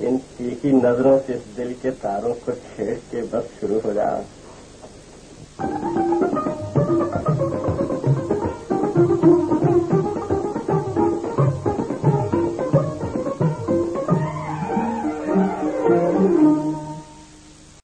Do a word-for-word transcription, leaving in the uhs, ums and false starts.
इन तीखी नजरों से इस दिल के तारों को छेड़ के बस शुरू हो जा।